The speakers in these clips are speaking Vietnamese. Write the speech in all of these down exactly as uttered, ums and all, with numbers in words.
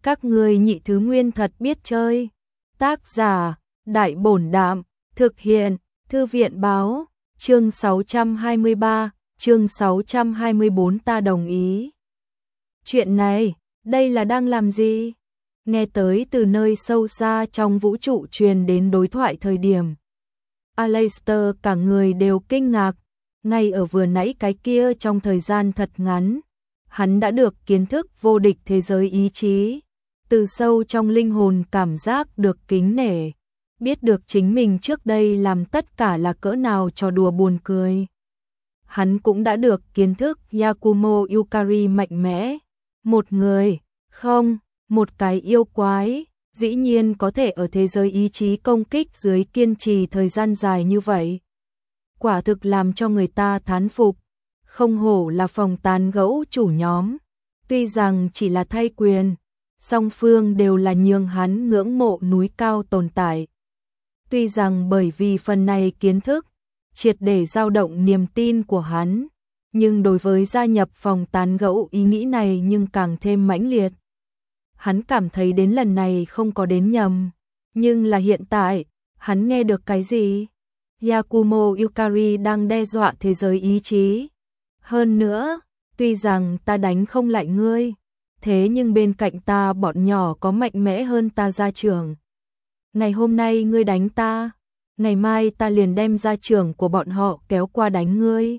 Các ngươi nhị thứ nguyên thật biết chơi. Tác giả, Đại Bổn Đạm, thực hiện, Thư viện Báo, chương sáu trăm hai mươi ba, chương sáu trăm hai mươi bốn ta đồng ý. Chuyện này, đây là đang làm gì? Nghe tới từ nơi sâu xa trong vũ trụ truyền đến đối thoại thời điểm. Aleister cả người đều kinh ngạc, ngay ở vừa nãy cái kia trong thời gian thật ngắn. Hắn đã được kiến thức vô địch thế giới ý chí, từ sâu trong linh hồn cảm giác được kính nể, biết được chính mình trước đây làm tất cả là cỡ nào trò đùa buồn cười. Hắn cũng đã được kiến thức Yakumo Yukari mạnh mẽ, một người, không, một cái yêu quái, dĩ nhiên có thể ở thế giới ý chí công kích dưới kiên trì thời gian dài như vậy. Quả thực làm cho người ta thán phục, không hổ là phòng tán gẫu chủ nhóm, tuy rằng chỉ là thay quyền, song phương đều là nhường hắn ngưỡng mộ núi cao tồn tại. Tuy rằng bởi vì phần này kiến thức, triệt để dao động niềm tin của hắn, nhưng đối với gia nhập phòng tán gẫu ý nghĩ này nhưng càng thêm mãnh liệt. Hắn cảm thấy đến lần này không có đến nhầm, nhưng là hiện tại, hắn nghe được cái gì? Yakumo Yukari đang đe dọa thế giới ý chí. Hơn nữa, tuy rằng ta đánh không lại ngươi, thế nhưng bên cạnh ta bọn nhỏ có mạnh mẽ hơn ta gia trưởng. Ngày hôm nay ngươi đánh ta, ngày mai ta liền đem gia trưởng của bọn họ kéo qua đánh ngươi.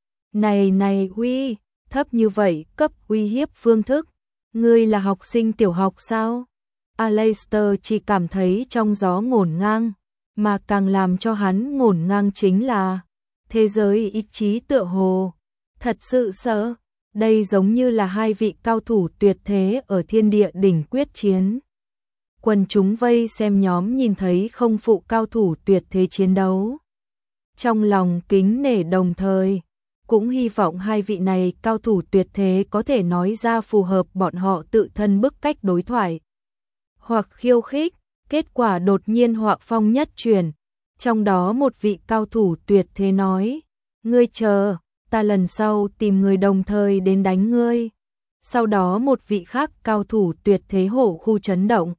Này này uy, thấp như vậy cấp uy hiếp phương thức, ngươi là học sinh tiểu học sao? Aleister chỉ cảm thấy trong gió ngổn ngang, mà càng làm cho hắn ngổn ngang chính là thế giới ý chí tựa hồ. Thật sự sợ, đây giống như là hai vị cao thủ tuyệt thế ở thiên địa đỉnh quyết chiến. Quần chúng vây xem nhóm nhìn thấy không phụ cao thủ tuyệt thế chiến đấu. Trong lòng kính nể đồng thời, cũng hy vọng hai vị này cao thủ tuyệt thế có thể nói ra phù hợp bọn họ tự thân bức cách đối thoại. Hoặc khiêu khích, kết quả đột nhiên họa phong nhất chuyển. Trong đó một vị cao thủ tuyệt thế nói, ngươi chờ, ta lần sau tìm người đồng thời đến đánh ngươi. Sau đó một vị khác cao thủ tuyệt thế hổ khu chấn động.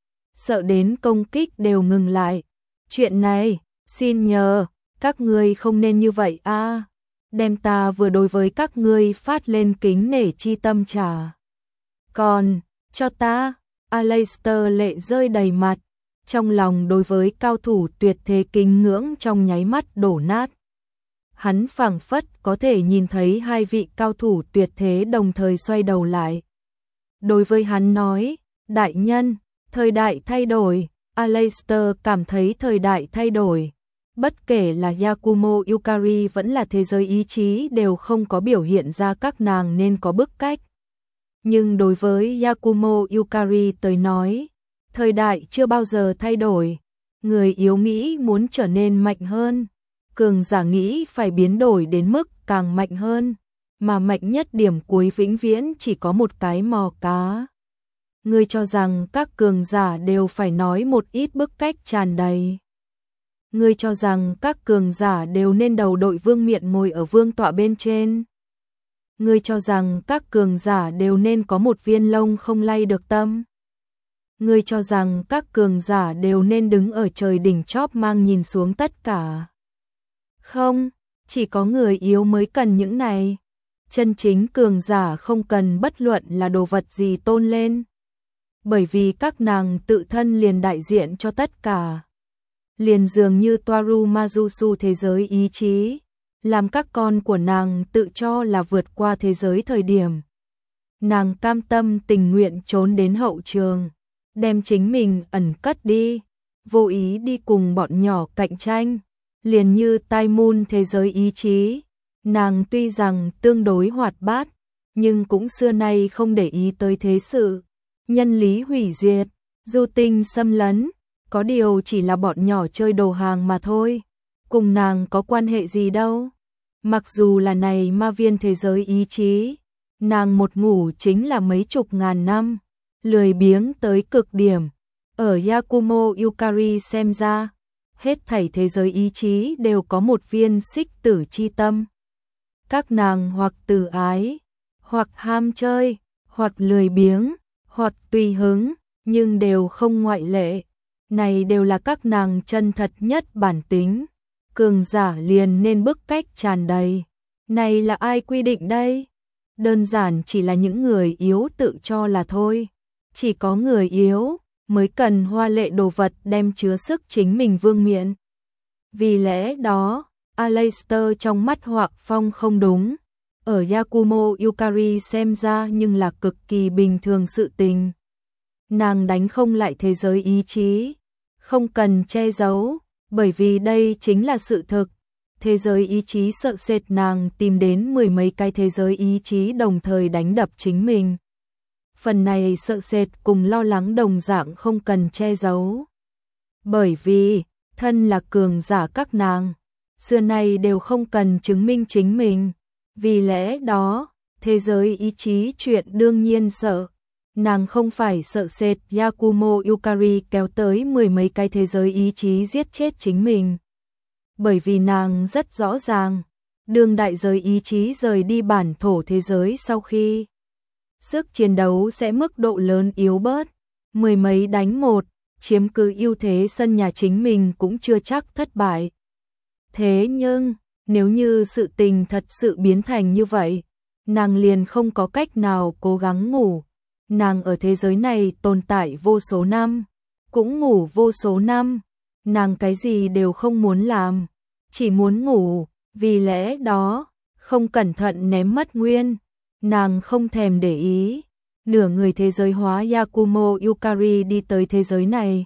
Sợ đến công kích đều ngừng lại. Chuyện này, xin nhờ, các ngươi không nên như vậy a. Đem ta vừa đối với các ngươi phát lên kính nể chi tâm trả. Còn, cho ta, Aleister lệ rơi đầy mặt, trong lòng đối với cao thủ tuyệt thế kính ngưỡng trong nháy mắt đổ nát. Hắn phảng phất có thể nhìn thấy hai vị cao thủ tuyệt thế đồng thời xoay đầu lại. Đối với hắn nói, đại nhân, thời đại thay đổi, Aleister cảm thấy thời đại thay đổi. Bất kể là Yakumo Yukari vẫn là thế giới ý chí đều không có biểu hiện ra các nàng nên có bức cách. Nhưng đối với Yakumo Yukari tới nói, thời đại chưa bao giờ thay đổi. Người yếu nghĩ muốn trở nên mạnh hơn, cường giả nghĩ phải biến đổi đến mức càng mạnh hơn, mà mạnh nhất điểm cuối vĩnh viễn chỉ có một cái mò cá. Ngươi cho rằng các cường giả đều phải nói một ít bức cách tràn đầy. Ngươi cho rằng các cường giả đều nên đầu đội vương miện ngồi ở vương tọa bên trên. Ngươi cho rằng các cường giả đều nên có một viên lông không lay được tâm. Ngươi cho rằng các cường giả đều nên đứng ở trời đỉnh chóp mang nhìn xuống tất cả. Không, chỉ có người yếu mới cần những này. Chân chính cường giả không cần bất luận là đồ vật gì tôn lên. Bởi vì các nàng tự thân liền đại diện cho tất cả. Liền dường như Toaru Mazusu thế giới ý chí, làm các con của nàng tự cho là vượt qua thế giới thời điểm. Nàng cam tâm tình nguyện trốn đến hậu trường, đem chính mình ẩn cất đi, vô ý đi cùng bọn nhỏ cạnh tranh. Liền như Tai Moon thế giới ý chí, nàng tuy rằng tương đối hoạt bát, nhưng cũng xưa nay không để ý tới thế sự. Nhân lý hủy diệt, du tinh xâm lấn, có điều chỉ là bọn nhỏ chơi đồ hàng mà thôi, cùng nàng có quan hệ gì đâu. Mặc dù là này ma viên thế giới ý chí, nàng một ngủ chính là mấy chục ngàn năm, lười biếng tới cực điểm. Ở Yakumo Yukari xem ra, hết thảy thế giới ý chí đều có một viên xích tử chi tâm. Các nàng hoặc từ ái, hoặc ham chơi, hoặc lười biếng, hoặc tùy hứng, nhưng đều không ngoại lệ. Này đều là các nàng chân thật nhất bản tính. Cường giả liền nên bức cách tràn đầy. Này là ai quy định đây? Đơn giản chỉ là những người yếu tự cho là thôi. Chỉ có người yếu mới cần hoa lệ đồ vật đem chứa sức chính mình vương miện. Vì lẽ đó, Aleister trong mắt Hoắc Phong không đúng. Ở Yakumo Yukari xem ra nhưng là cực kỳ bình thường sự tình. Nàng đánh không lại thế giới ý chí, không cần che giấu, bởi vì đây chính là sự thực. Thế giới ý chí sợ sệt nàng tìm đến mười mấy cái thế giới ý chí đồng thời đánh đập chính mình. Phần này sợ sệt cùng lo lắng đồng dạng không cần che giấu. Bởi vì, thân là cường giả các nàng, xưa nay đều không cần chứng minh chính mình. Vì lẽ đó, thế giới ý chí chuyện đương nhiên sợ. Nàng không phải sợ sệt Yakumo Yukari kéo tới mười mấy cái thế giới ý chí giết chết chính mình. Bởi vì nàng rất rõ ràng, đương đại giới ý chí rời đi bản thổ thế giới sau khi sức chiến đấu sẽ mức độ lớn yếu bớt, mười mấy đánh một, chiếm cứ ưu thế sân nhà chính mình cũng chưa chắc thất bại. Thế nhưng, nếu như sự tình thật sự biến thành như vậy, nàng liền không có cách nào cố gắng ngủ. Nàng ở thế giới này tồn tại vô số năm, cũng ngủ vô số năm, nàng cái gì đều không muốn làm, chỉ muốn ngủ, vì lẽ đó, không cẩn thận ném mất nguyên, nàng không thèm để ý. Nửa người thế giới hóa Yakumo Yukari đi tới thế giới này,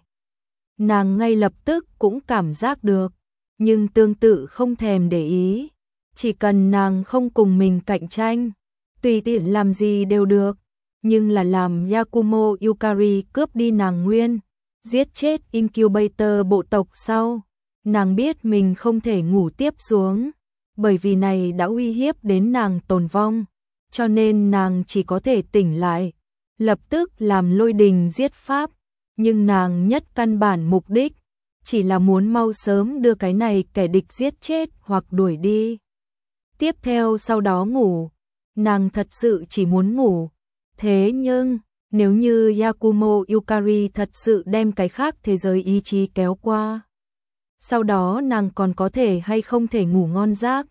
nàng ngay lập tức cũng cảm giác được, nhưng tương tự không thèm để ý, chỉ cần nàng không cùng mình cạnh tranh, tùy tiện làm gì đều được. Nhưng là làm Yakumo Yukari cướp đi nàng nguyên, giết chết Incubator bộ tộc sau, nàng biết mình không thể ngủ tiếp xuống, bởi vì này đã uy hiếp đến nàng tồn vong, cho nên nàng chỉ có thể tỉnh lại, lập tức làm lôi đình giết pháp, nhưng nàng nhất căn bản mục đích, chỉ là muốn mau sớm đưa cái này kẻ địch giết chết hoặc đuổi đi. Tiếp theo sau đó ngủ, nàng thật sự chỉ muốn ngủ. Thế nhưng, nếu như Yakumo Yukari thật sự đem cái khác thế giới ý chí kéo qua, sau đó nàng còn có thể hay không thể ngủ ngon giấc.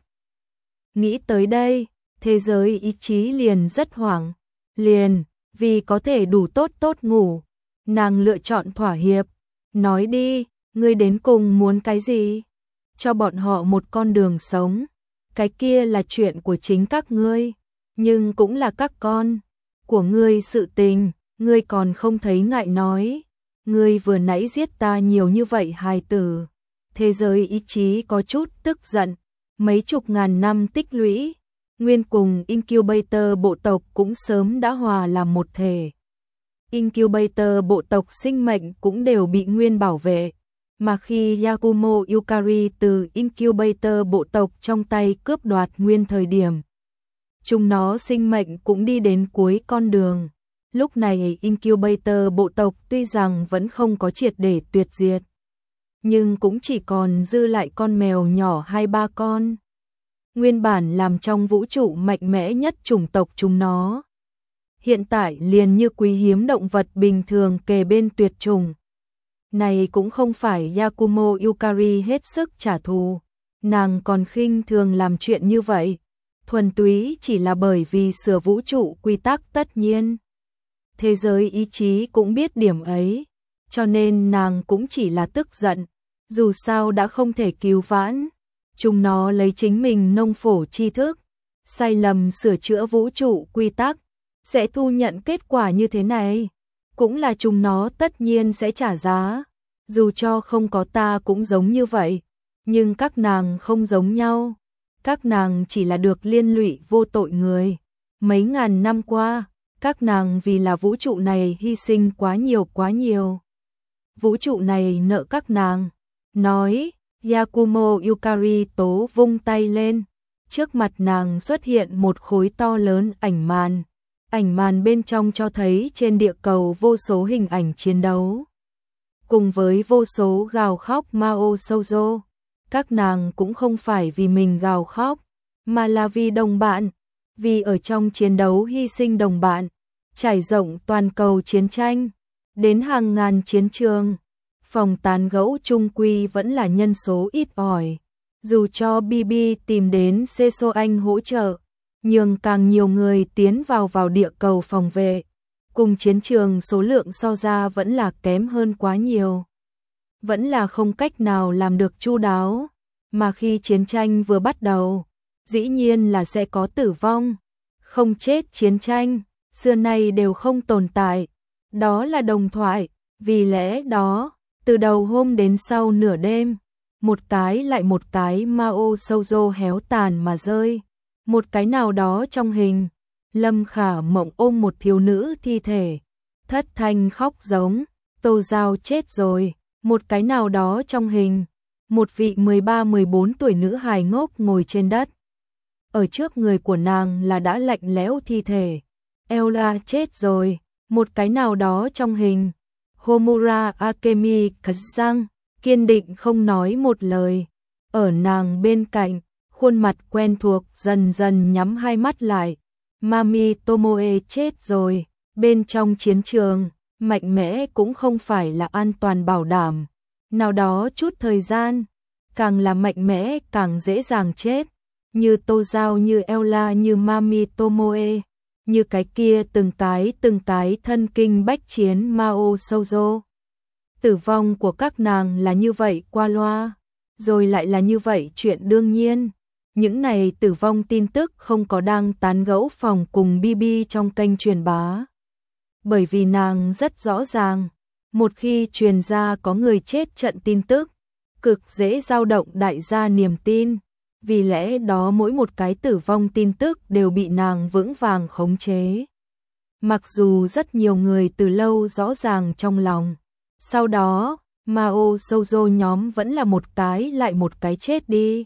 Nghĩ tới đây, thế giới ý chí liền rất hoảng, liền, vì có thể đủ tốt tốt ngủ, nàng lựa chọn thỏa hiệp, nói đi, ngươi đến cùng muốn cái gì? Cho bọn họ một con đường sống, cái kia là chuyện của chính các ngươi, nhưng cũng là các con của ngươi sự tình, ngươi còn không thấy ngại nói, ngươi vừa nãy giết ta nhiều như vậy hài tử. Thế giới ý chí có chút tức giận, mấy chục ngàn năm tích lũy, nguyên cùng Incubator bộ tộc cũng sớm đã hòa làm một thể. Incubator bộ tộc sinh mệnh cũng đều bị nguyên bảo vệ, mà khi Yakumo Yukari từ Incubator bộ tộc trong tay cướp đoạt nguyên thời điểm, chúng nó sinh mệnh cũng đi đến cuối con đường. Lúc này Incubator bộ tộc tuy rằng vẫn không có triệt để tuyệt diệt, nhưng cũng chỉ còn dư lại con mèo nhỏ hai ba con. Nguyên bản làm trong vũ trụ mạnh mẽ nhất chủng tộc chúng nó, hiện tại liền như quý hiếm động vật bình thường kề bên tuyệt chủng. Này cũng không phải Yakumo Yukari hết sức trả thù, nàng còn khinh thường làm chuyện như vậy, thuần túy chỉ là bởi vì sửa vũ trụ quy tắc tất nhiên. Thế giới ý chí cũng biết điểm ấy, cho nên nàng cũng chỉ là tức giận, dù sao đã không thể cứu vãn, chúng nó lấy chính mình nông phổ tri thức, sai lầm sửa chữa vũ trụ quy tắc, sẽ thu nhận kết quả như thế này, cũng là chúng nó tất nhiên sẽ trả giá, dù cho không có ta cũng giống như vậy, nhưng các nàng không giống nhau, các nàng chỉ là được liên lụy vô tội người, mấy ngàn năm qua, các nàng vì là vũ trụ này hy sinh quá nhiều quá nhiều. Vũ trụ này nợ các nàng, nói, Yakumo Yukari tố vung tay lên, trước mặt nàng xuất hiện một khối to lớn ảnh màn, ảnh màn bên trong cho thấy trên địa cầu vô số hình ảnh chiến đấu, cùng với vô số gào khóc Mao Shoujo. Các nàng cũng không phải vì mình gào khóc, mà là vì đồng bạn, vì ở trong chiến đấu hy sinh đồng bạn, trải rộng toàn cầu chiến tranh, đến hàng ngàn chiến trường. Phòng tán gẫu chung quy vẫn là nhân số ít ỏi. Dù cho bê bê tìm đến xê ét o Anh hỗ trợ, nhưng càng nhiều người tiến vào vào địa cầu phòng vệ, cùng chiến trường số lượng so ra vẫn là kém hơn quá nhiều. Vẫn là không cách nào làm được chu đáo, mà khi chiến tranh vừa bắt đầu, dĩ nhiên là sẽ có tử vong. Không chết chiến tranh, xưa nay đều không tồn tại. Đó là đồng thoại, vì lẽ đó, từ đầu hôm đến sau nửa đêm, một cái lại một cái Mao Shoujo héo tàn mà rơi. Một cái nào đó trong hình, Lâm Khả Mộng ôm một thiếu nữ thi thể, thất thanh khóc giống, Tô Giao chết rồi. Một cái nào đó trong hình, một vị mười ba mười bốn tuổi nữ hài ngốc ngồi trên đất. Ở trước người của nàng là đã lạnh lẽo thi thể, Ella chết rồi. Một cái nào đó trong hình, Homura Akemi Kazang, kiên định không nói một lời. Ở nàng bên cạnh, khuôn mặt quen thuộc dần dần nhắm hai mắt lại. Mami Tomoe chết rồi. Bên trong chiến trường, mạnh mẽ cũng không phải là an toàn bảo đảm. Nào đó chút thời gian, càng là mạnh mẽ càng dễ dàng chết. Như Tô Giao, như Ella, như Mami Tomoe, như cái kia từng cái từng cái thân kinh bách chiến Mao Shoujo. Tử vong của các nàng là như vậy qua loa, rồi lại là như vậy chuyện đương nhiên. Những này tử vong tin tức không có đang tán gẫu phòng cùng bê bê trong kênh truyền bá. Bởi vì nàng rất rõ ràng, một khi truyền ra có người chết trận tin tức, cực dễ dao động đại gia niềm tin. Vì lẽ đó mỗi một cái tử vong tin tức đều bị nàng vững vàng khống chế. Mặc dù rất nhiều người từ lâu rõ ràng trong lòng, sau đó, Mao Shoujo nhóm vẫn là một cái lại một cái chết đi.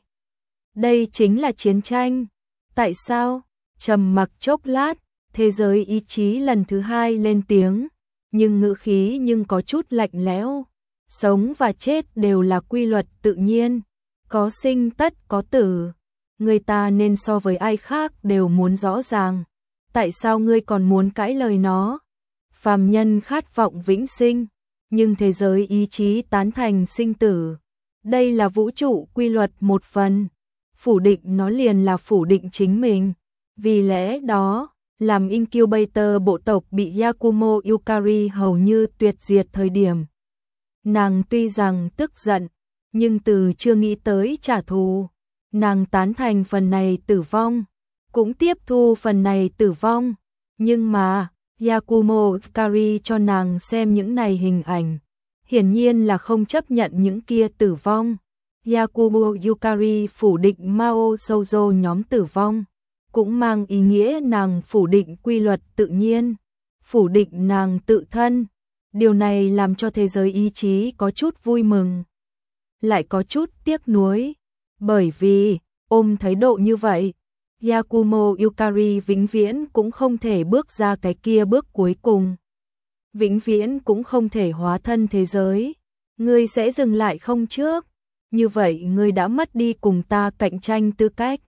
Đây chính là chiến tranh. Tại sao? Trầm mặc chốc lát, thế giới ý chí lần thứ hai lên tiếng, nhưng ngữ khí nhưng có chút lạnh lẽo. Sống và chết đều là quy luật tự nhiên, có sinh tất có tử. Người ta nên so với ai khác đều muốn rõ ràng. Tại sao ngươi còn muốn cãi lời nó? Phàm nhân khát vọng vĩnh sinh, nhưng thế giới ý chí tán thành sinh tử. Đây là vũ trụ quy luật một phần. Phủ định nó liền là phủ định chính mình. Vì lẽ đó, làm incubator bộ tộc bị Yakumo Yukari hầu như tuyệt diệt thời điểm. Nàng tuy rằng tức giận, nhưng từ chưa nghĩ tới trả thù. Nàng tán thành phần này tử vong, cũng tiếp thu phần này tử vong. Nhưng mà, Yakumo Yukari cho nàng xem những này hình ảnh, hiển nhiên là không chấp nhận những kia tử vong. Yakumo Yukari phủ định Mao Shoujo nhóm tử vong, cũng mang ý nghĩa nàng phủ định quy luật tự nhiên, phủ định nàng tự thân. Điều này làm cho thế giới ý chí có chút vui mừng, lại có chút tiếc nuối, bởi vì ôm thái độ như vậy, Yakumo Yukari vĩnh viễn cũng không thể bước ra cái kia bước cuối cùng, vĩnh viễn cũng không thể hóa thân thế giới. Ngươi sẽ dừng lại không trước? Như vậy ngươi đã mất đi cùng ta cạnh tranh tư cách.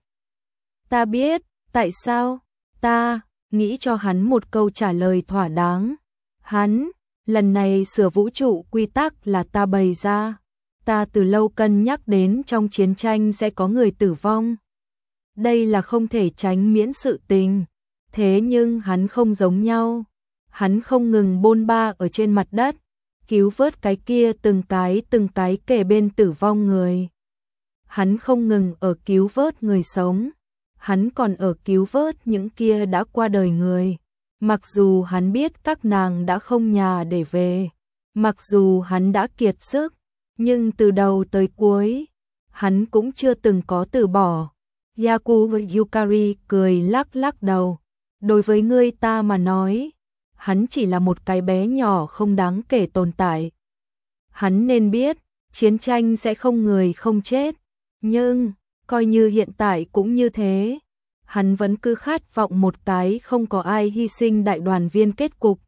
Ta biết, tại sao? Ta nghĩ cho hắn một câu trả lời thỏa đáng. Hắn, lần này sửa vũ trụ quy tắc là ta bày ra. Ta từ lâu cân nhắc đến trong chiến tranh sẽ có người tử vong. Đây là không thể tránh miễn sự tình. Thế nhưng hắn không giống nhau. Hắn không ngừng bôn ba ở trên mặt đất, cứu vớt cái kia từng cái từng cái kề bên tử vong người. Hắn không ngừng ở cứu vớt người sống, hắn còn ở cứu vớt những kia đã qua đời người. Mặc dù hắn biết các nàng đã không nhà để về, mặc dù hắn đã kiệt sức, nhưng từ đầu tới cuối, hắn cũng chưa từng có từ bỏ. Yakumo Yukari cười lắc lắc đầu. Đối với ngươi ta mà nói, hắn chỉ là một cái bé nhỏ không đáng kể tồn tại. Hắn nên biết, chiến tranh sẽ không người không chết. Nhưng, coi như hiện tại cũng như thế, hắn vẫn cứ khát vọng một cái không có ai hy sinh đại đoàn viên kết cục.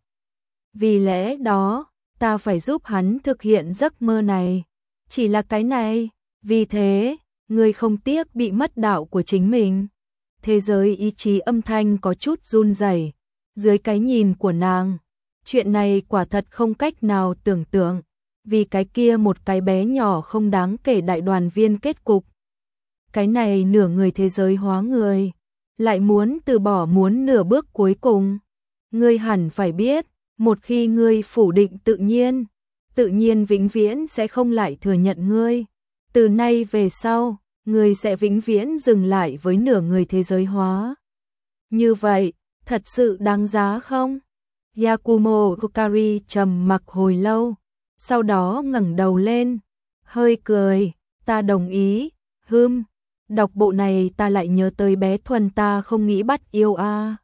Vì lẽ đó, ta phải giúp hắn thực hiện giấc mơ này. Chỉ là cái này, vì thế, ngươi không tiếc bị mất đạo của chính mình. Thế giới ý chí âm thanh có chút run rẩy. Dưới cái nhìn của nàng, chuyện này quả thật không cách nào tưởng tượng, vì cái kia một cái bé nhỏ không đáng kể đại đoàn viên kết cục. Cái này nửa người thế giới hóa người, lại muốn từ bỏ muốn nửa bước cuối cùng. Ngươi hẳn phải biết, một khi ngươi phủ định tự nhiên, tự nhiên vĩnh viễn sẽ không lại thừa nhận ngươi. Từ nay về sau, ngươi sẽ vĩnh viễn dừng lại với nửa người thế giới hóa. Như vậy, thật sự đáng giá không? Yakumo Kokari trầm mặc hồi lâu, sau đó ngẩng đầu lên, hơi cười, ta đồng ý, hừm, đọc bộ này ta lại nhớ tới bé Thuần ta không nghĩ bắt yêu a.